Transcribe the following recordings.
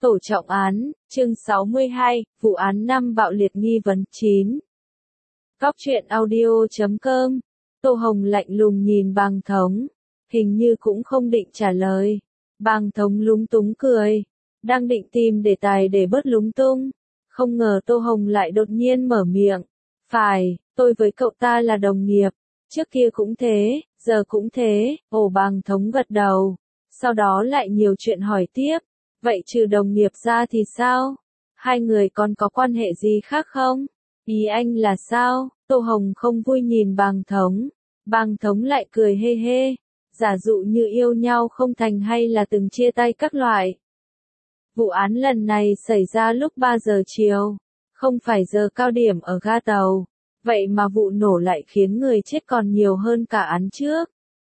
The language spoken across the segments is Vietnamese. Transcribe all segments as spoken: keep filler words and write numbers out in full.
Tổ trọng án, chương sáu mươi hai, vụ án năm bạo liệt nghi vấn chín. Góc truyện audio chấm com. Tô Hồng lạnh lùng nhìn Bàng Thống, hình như cũng không định trả lời. Bàng Thống lúng túng cười, đang định tìm đề tài để bớt lúng tung, không ngờ Tô Hồng lại đột nhiên mở miệng. Phải, tôi với cậu ta là đồng nghiệp, trước kia cũng thế, giờ cũng thế. Ồ, Bàng Thống gật đầu, sau đó lại nhiều chuyện hỏi tiếp. Vậy trừ đồng nghiệp ra thì sao? Hai người còn có quan hệ gì khác không? Ý anh là sao? Tô Hồng không vui nhìn Bàng Thống. Bàng Thống lại cười hê hê. Giả dụ như yêu nhau không thành hay là từng chia tay các loại. Vụ án lần này xảy ra lúc ba giờ chiều. Không phải giờ cao điểm ở ga tàu. Vậy mà vụ nổ lại khiến người chết còn nhiều hơn cả án trước.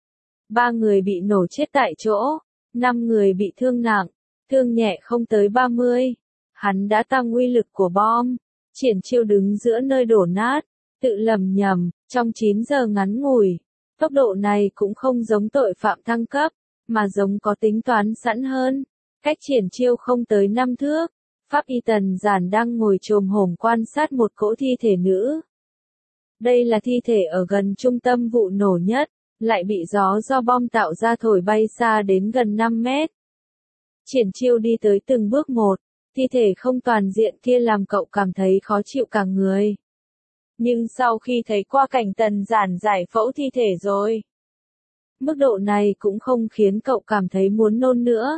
Ba người bị nổ chết tại chỗ. Năm người bị thương nặng. Thương nhẹ không tới ba mươi. Hắn đã tăng uy lực của bom. Triển Chiêu đứng giữa nơi đổ nát, tự lầm nhầm, trong chín giờ ngắn ngủi. Tốc độ này cũng không giống tội phạm thăng cấp, mà giống có tính toán sẵn hơn. Cách Triển Chiêu không tới năm thước, Pháp Y Tần Giản đang ngồi chồm hổm quan sát một cỗ thi thể nữ. Đây là thi thể ở gần trung tâm vụ nổ nhất, lại bị gió do bom tạo ra thổi bay xa đến gần năm mét. Triển Chiêu đi tới từng bước một, thi thể không toàn diện kia làm cậu cảm thấy khó chịu cả người. Nhưng sau khi thấy qua cảnh Tần Giản giải phẫu thi thể rồi, mức độ này cũng không khiến cậu cảm thấy muốn nôn nữa.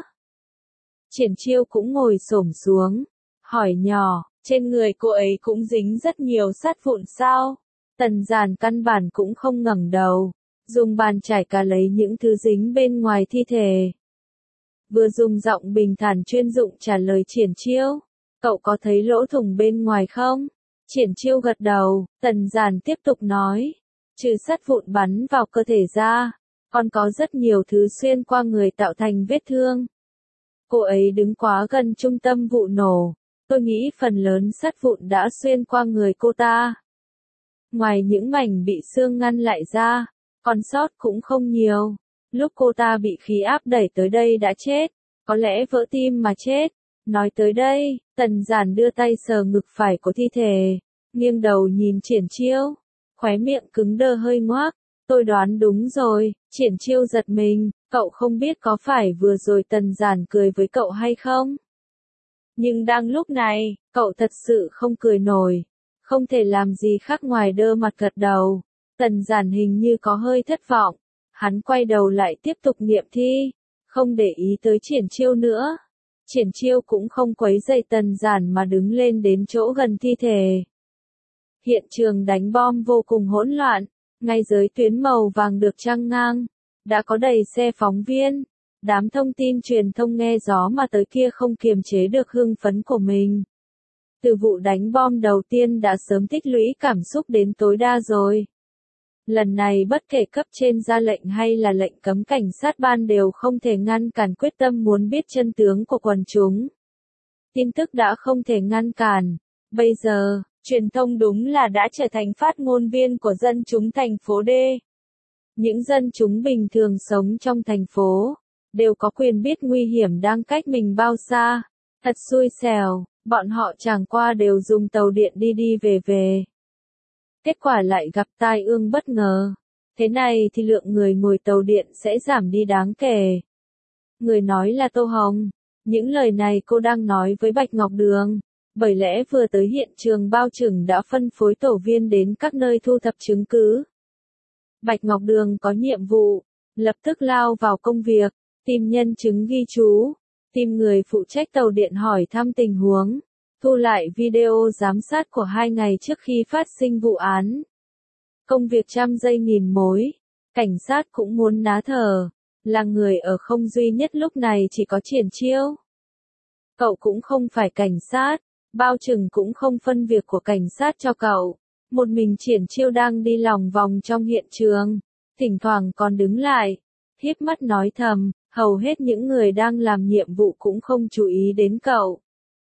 Triển Chiêu cũng ngồi xổm xuống, hỏi nhỏ, trên người cô ấy cũng dính rất nhiều sắt vụn sao? Tần Giản căn bản cũng không ngẩng đầu, dùng bàn chải cà lấy những thứ dính bên ngoài thi thể. Vừa dùng giọng bình thản chuyên dụng trả lời Triển Chiêu, cậu có thấy lỗ thủng bên ngoài không? Triển Chiêu gật đầu, Tần Giản tiếp tục nói, trừ sắt vụn bắn vào cơ thể ra, còn có rất nhiều thứ xuyên qua người tạo thành vết thương. Cô ấy đứng quá gần trung tâm vụ nổ, tôi nghĩ phần lớn sắt vụn đã xuyên qua người cô ta. Ngoài những mảnh bị xương ngăn lại ra, còn sót cũng không nhiều. Lúc cô ta bị khí áp đẩy tới đây đã chết, có lẽ vỡ tim mà chết. Nói tới đây, Tần Giản đưa tay sờ ngực phải của thi thể, nghiêng đầu nhìn Triển Chiêu, khóe miệng cứng đơ hơi ngoác. Tôi đoán đúng rồi. Triển Chiêu giật mình, cậu không biết có phải vừa rồi Tần Giản cười với cậu hay không? Nhưng đang lúc này, cậu thật sự không cười nổi, không thể làm gì khác ngoài đơ mặt gật đầu. Tần Giản hình như có hơi thất vọng. Hắn quay đầu lại tiếp tục nghiệm thi, không để ý tới Triển Chiêu nữa. Triển Chiêu cũng không quấy rầy Tần Giản mà đứng lên đến chỗ gần thi thể. Hiện trường đánh bom vô cùng hỗn loạn, ngay dưới tuyến màu vàng được trăng ngang, đã có đầy xe phóng viên. Đám thông tin truyền thông nghe gió mà tới kia không kiềm chế được hưng phấn của mình. Từ vụ đánh bom đầu tiên đã sớm tích lũy cảm xúc đến tối đa rồi. Lần này bất kể cấp trên ra lệnh hay là lệnh cấm cảnh sát ban đều không thể ngăn cản quyết tâm muốn biết chân tướng của quần chúng. Tin tức đã không thể ngăn cản. Bây giờ, truyền thông đúng là đã trở thành phát ngôn viên của dân chúng thành phố D. Những dân chúng bình thường sống trong thành phố, đều có quyền biết nguy hiểm đang cách mình bao xa. Thật xui xẻo, bọn họ chẳng qua đều dùng tàu điện đi đi về về. Kết quả lại gặp tai ương bất ngờ. Thế này thì lượng người ngồi tàu điện sẽ giảm đi đáng kể. Người nói là Tô Hồng. Những lời này cô đang nói với Bạch Ngọc Đường. Bởi lẽ vừa tới hiện trường bao trừng đã phân phối tổ viên đến các nơi thu thập chứng cứ. Bạch Ngọc Đường có nhiệm vụ, lập tức lao vào công việc, tìm nhân chứng ghi chú, tìm người phụ trách tàu điện hỏi thăm tình huống. Thu lại video giám sát của hai ngày trước khi phát sinh vụ án. Công việc trăm giây nghìn mối. Cảnh sát cũng muốn ná thở. Là người ở không duy nhất lúc này chỉ có Triển Chiêu. Cậu cũng không phải cảnh sát. Bao trừng cũng không phân việc của cảnh sát cho cậu. Một mình Triển Chiêu đang đi lòng vòng trong hiện trường. Thỉnh thoảng còn đứng lại. Híp mắt nói thầm. Hầu hết những người đang làm nhiệm vụ cũng không chú ý đến cậu.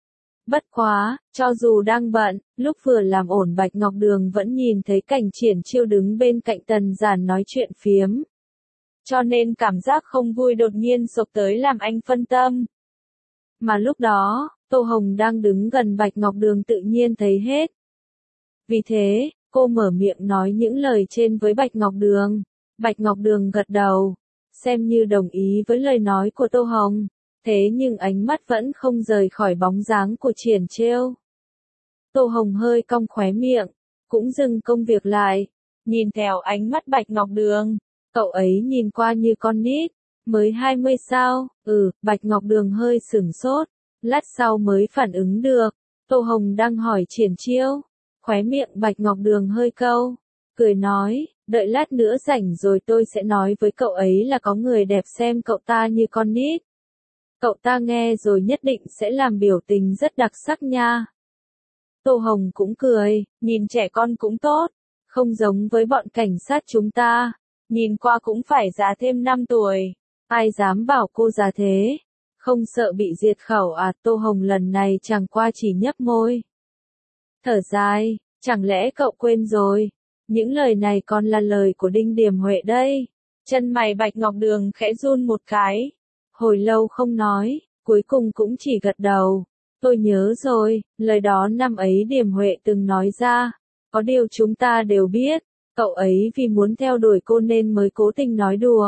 Bất quá, cho dù đang bận, lúc vừa làm ổn Bạch Ngọc Đường vẫn nhìn thấy cảnh Triển Chiêu đứng bên cạnh Tần Giản nói chuyện phiếm. Cho nên cảm giác không vui đột nhiên sộc tới làm anh phân tâm. Mà lúc đó, Tô Hồng đang đứng gần Bạch Ngọc Đường tự nhiên thấy hết. Vì thế, cô mở miệng nói những lời trên với Bạch Ngọc Đường. Bạch Ngọc Đường gật đầu, xem như đồng ý với lời nói của Tô Hồng. Thế nhưng ánh mắt vẫn không rời khỏi bóng dáng của Triển Chiêu. Tô Hồng hơi cong khóe miệng, cũng dừng công việc lại, nhìn theo ánh mắt Bạch Ngọc Đường. Cậu ấy nhìn qua như con nít, mới hai mươi sao? Ừ, Bạch Ngọc Đường hơi sửng sốt, lát sau mới phản ứng được. Tô Hồng đang hỏi Triển Chiêu, khóe miệng Bạch Ngọc Đường hơi câu, cười nói, đợi lát nữa rảnh rồi tôi sẽ nói với cậu ấy là có người đẹp xem cậu ta như con nít. Cậu ta nghe rồi nhất định sẽ làm biểu tình rất đặc sắc nha. Tô Hồng cũng cười, nhìn trẻ con cũng tốt, không giống với bọn cảnh sát chúng ta, nhìn qua cũng phải già thêm năm tuổi, ai dám bảo cô già thế, không sợ bị diệt khẩu à? Tô Hồng lần này chẳng qua chỉ nhấp môi. Thở dài, chẳng lẽ cậu quên rồi, những lời này còn là lời của Đinh Điểm Huệ đây. Chân mày Bạch Ngọc Đường khẽ run một cái, hồi lâu không nói, cuối cùng cũng chỉ gật đầu. Tôi nhớ rồi, lời đó năm ấy Điểm Huệ từng nói ra, có điều chúng ta đều biết, cậu ấy vì muốn theo đuổi cô nên mới cố tình nói đùa.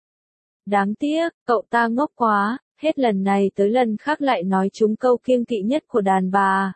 Đáng tiếc, cậu ta ngốc quá, hết lần này tới lần khác lại nói trúng câu kiêng kỵ nhất của đàn bà.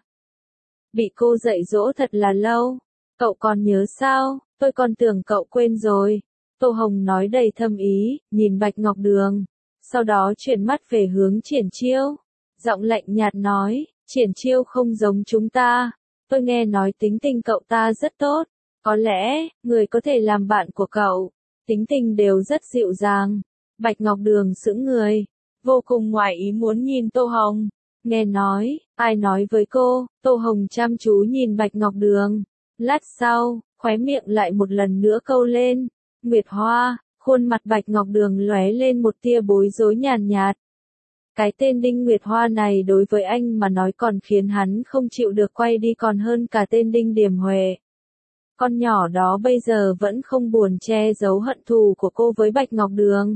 Bị cô dạy dỗ thật là lâu, cậu còn nhớ sao, tôi còn tưởng cậu quên rồi. Tô Hồng nói đầy thâm ý, nhìn Bạch Ngọc Đường, sau đó chuyển mắt về hướng Triển Chiêu. Giọng lạnh nhạt nói, Triển Chiêu không giống chúng ta, tôi nghe nói tính tình cậu ta rất tốt, có lẽ, người có thể làm bạn của cậu, tính tình đều rất dịu dàng. Bạch Ngọc Đường sững người, vô cùng ngoài ý muốn nhìn Tô Hồng, nghe nói, ai nói với cô? Tô Hồng chăm chú nhìn Bạch Ngọc Đường, lát sau, khóe miệng lại một lần nữa câu lên, Nguyệt Hoa. Khuôn mặt Bạch Ngọc Đường lóe lên một tia bối rối nhàn nhạt. Cái tên Đinh Nguyệt Hoa này đối với anh mà nói còn khiến hắn không chịu được quay đi còn hơn cả tên Đinh Điểm Huệ. Con nhỏ đó bây giờ vẫn không buồn che giấu hận thù của cô với Bạch Ngọc Đường.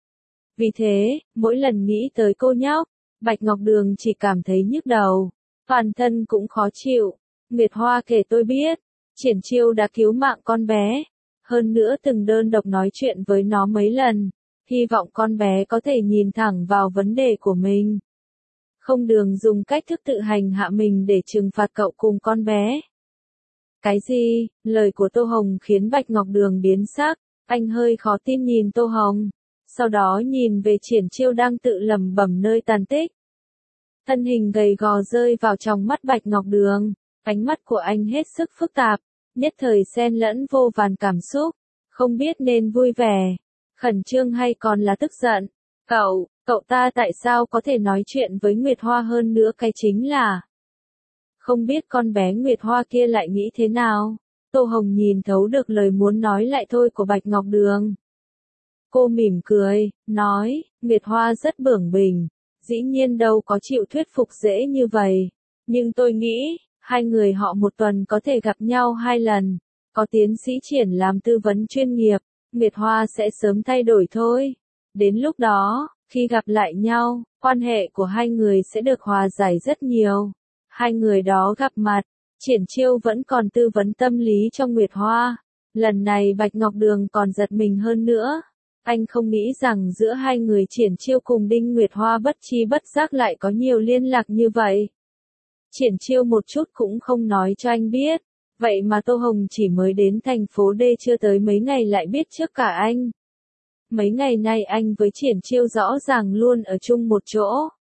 Vì thế, mỗi lần nghĩ tới cô nhóc, Bạch Ngọc Đường chỉ cảm thấy nhức đầu, toàn thân cũng khó chịu. Nguyệt Hoa kể tôi biết, Triển Chiêu đã cứu mạng con bé, hơn nữa từng đơn độc nói chuyện với nó mấy lần, hy vọng con bé có thể nhìn thẳng vào vấn đề của mình. Không đường dùng cách thức tự hành hạ mình để trừng phạt cậu cùng con bé. Cái gì? Lời của Tô Hồng khiến Bạch Ngọc Đường biến sắc, anh hơi khó tin nhìn Tô Hồng, sau đó nhìn về Triển Chiêu đang tự lẩm bẩm nơi tàn tích. Thân hình gầy gò rơi vào trong mắt Bạch Ngọc Đường, ánh mắt của anh hết sức phức tạp, nhất thời xen lẫn vô vàn cảm xúc, không biết nên vui vẻ, khẩn trương hay còn là tức giận. Cậu, cậu ta tại sao có thể nói chuyện với Nguyệt Hoa, hơn nữa cái chính là không biết con bé Nguyệt Hoa kia lại nghĩ thế nào. Tô Hồng nhìn thấu được lời muốn nói lại thôi của Bạch Ngọc Đường. Cô mỉm cười, nói, Nguyệt Hoa rất bướng bỉnh, dĩ nhiên đâu có chịu thuyết phục dễ như vậy, nhưng tôi nghĩ, hai người họ một tuần có thể gặp nhau hai lần, có tiến sĩ Triển làm tư vấn chuyên nghiệp, Nguyệt Hoa sẽ sớm thay đổi thôi. Đến lúc đó, khi gặp lại nhau, quan hệ của hai người sẽ được hòa giải rất nhiều. Hai người đó gặp mặt, Triển Chiêu vẫn còn tư vấn tâm lý cho Nguyệt Hoa. Lần này Bạch Ngọc Đường còn giật mình hơn nữa. Anh không nghĩ rằng giữa hai người Triển Chiêu cùng Đinh Nguyệt Hoa bất chi bất giác lại có nhiều liên lạc như vậy. Triển Chiêu một chút cũng không nói cho anh biết. Vậy mà Tô Hồng chỉ mới đến thành phố D chưa tới mấy ngày lại biết trước cả anh. Mấy ngày nay anh với Triển Chiêu rõ ràng luôn ở chung một chỗ.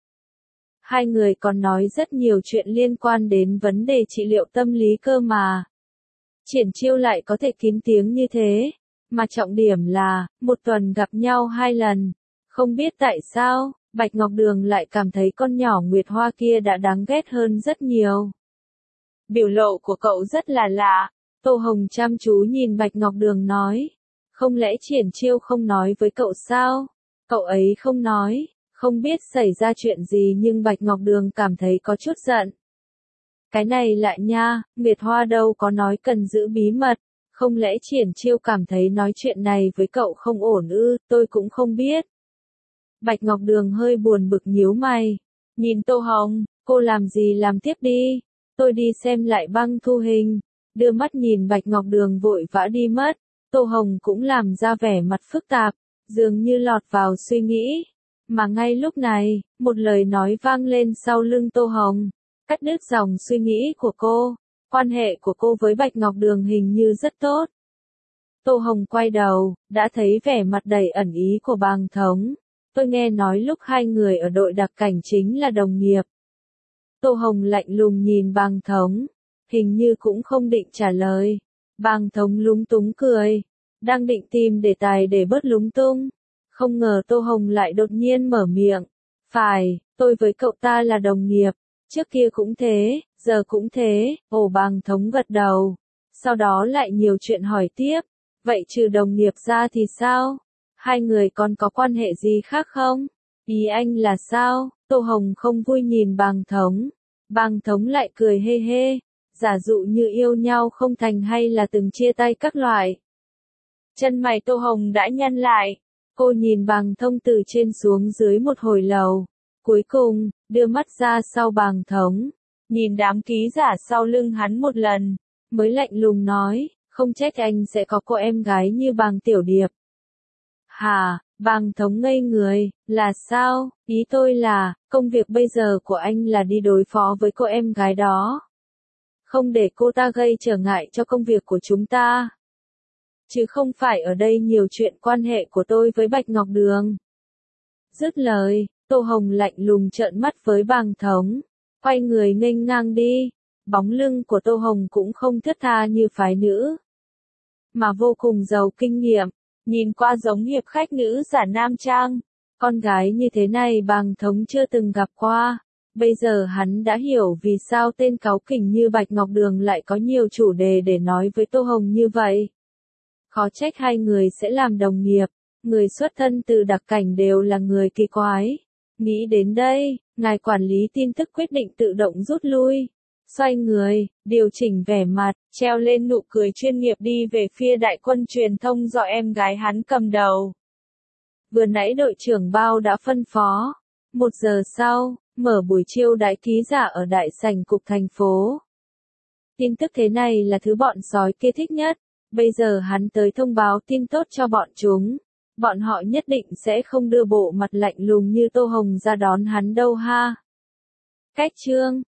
Hai người còn nói rất nhiều chuyện liên quan đến vấn đề trị liệu tâm lý cơ mà. Triển Chiêu lại có thể kín tiếng như thế. Mà trọng điểm là, một tuần gặp nhau hai lần. Không biết tại sao, Bạch Ngọc Đường lại cảm thấy con nhỏ Nguyệt Hoa kia đã đáng ghét hơn rất nhiều. Biểu lộ của cậu rất là lạ. Tô Hồng chăm chú nhìn Bạch Ngọc Đường nói. Không lẽ Triển Chiêu không nói với cậu sao? Cậu ấy không nói, không biết xảy ra chuyện gì nhưng Bạch Ngọc Đường cảm thấy có chút giận. Cái này lại nha, Nguyệt Hoa đâu có nói cần giữ bí mật. Không lẽ Triển Chiêu cảm thấy nói chuyện này với cậu không ổn ư? Tôi cũng không biết. Bạch Ngọc Đường hơi buồn bực nhíu mày. Nhìn Tô Hồng, cô làm gì làm tiếp đi, tôi đi xem lại băng thu hình, đưa mắt nhìn Bạch Ngọc Đường vội vã đi mất, Tô Hồng cũng làm ra vẻ mặt phức tạp, dường như lọt vào suy nghĩ. Mà ngay lúc này, một lời nói vang lên sau lưng Tô Hồng, cắt đứt dòng suy nghĩ của cô, quan hệ của cô với Bạch Ngọc Đường hình như rất tốt. Tô Hồng quay đầu, đã thấy vẻ mặt đầy ẩn ý của Bàng Thống. Tôi nghe nói lúc hai người ở đội đặc cảnh chính là đồng nghiệp. Tô Hồng lạnh lùng nhìn Bàng Thống, hình như cũng không định trả lời. Bàng Thống lúng túng cười, đang định tìm đề tài để bớt lúng tung. Không ngờ Tô Hồng lại đột nhiên mở miệng. Phải, tôi với cậu ta là đồng nghiệp, trước kia cũng thế, giờ cũng thế. Ồ, Bàng Thống gật đầu, sau đó lại nhiều chuyện hỏi tiếp. Vậy trừ đồng nghiệp ra thì sao? Hai người còn có quan hệ gì khác không? Ý anh là sao? Tô Hồng không vui nhìn Bàng Thống. Bàng Thống lại cười hê hê, giả dụ như yêu nhau không thành hay là từng chia tay các loại. Chân mày Tô Hồng đã nhăn lại, cô nhìn Bàng Thông từ trên xuống dưới một hồi lâu, cuối cùng, đưa mắt ra sau Bàng Thống, nhìn đám ký giả sau lưng hắn một lần, mới lạnh lùng nói, không trách anh sẽ có cô em gái như Bàng Tiểu Điệp. Hả, Bàng Thống ngây người, là sao? Ý tôi là, công việc bây giờ của anh là đi đối phó với cô em gái đó. Không để cô ta gây trở ngại cho công việc của chúng ta. Chứ không phải ở đây nhiều chuyện quan hệ của tôi với Bạch Ngọc Đường. Dứt lời, Tô Hồng lạnh lùng trợn mắt với Bàng Thống, quay người nghênh ngang đi. Bóng lưng của Tô Hồng cũng không thướt tha như phái nữ, mà vô cùng giàu kinh nghiệm, nhìn qua giống hiệp khách nữ giả nam trang. Con gái như thế này Bàng Thống chưa từng gặp qua. Bây giờ hắn đã hiểu vì sao tên cáu kỉnh như Bạch Ngọc Đường lại có nhiều chủ đề để nói với Tô Hồng như vậy. Khó trách hai người sẽ làm đồng nghiệp, người xuất thân từ đặc cảnh đều là người kỳ quái. Nghĩ đến đây, ngài quản lý tin tức quyết định tự động rút lui. Xoay người, điều chỉnh vẻ mặt, treo lên nụ cười chuyên nghiệp đi về phía đại quân truyền thông do em gái hắn cầm đầu. Vừa nãy đội trưởng Bao đã phân phó. Một giờ sau, mở buổi chiêu đãi ký giả ở đại sảnh cục thành phố. Tin tức thế này là thứ bọn sói kia thích nhất. Bây giờ hắn tới thông báo tin tốt cho bọn chúng. Bọn họ nhất định sẽ không đưa bộ mặt lạnh lùng như Tô Hồng ra đón hắn đâu ha. Cách chương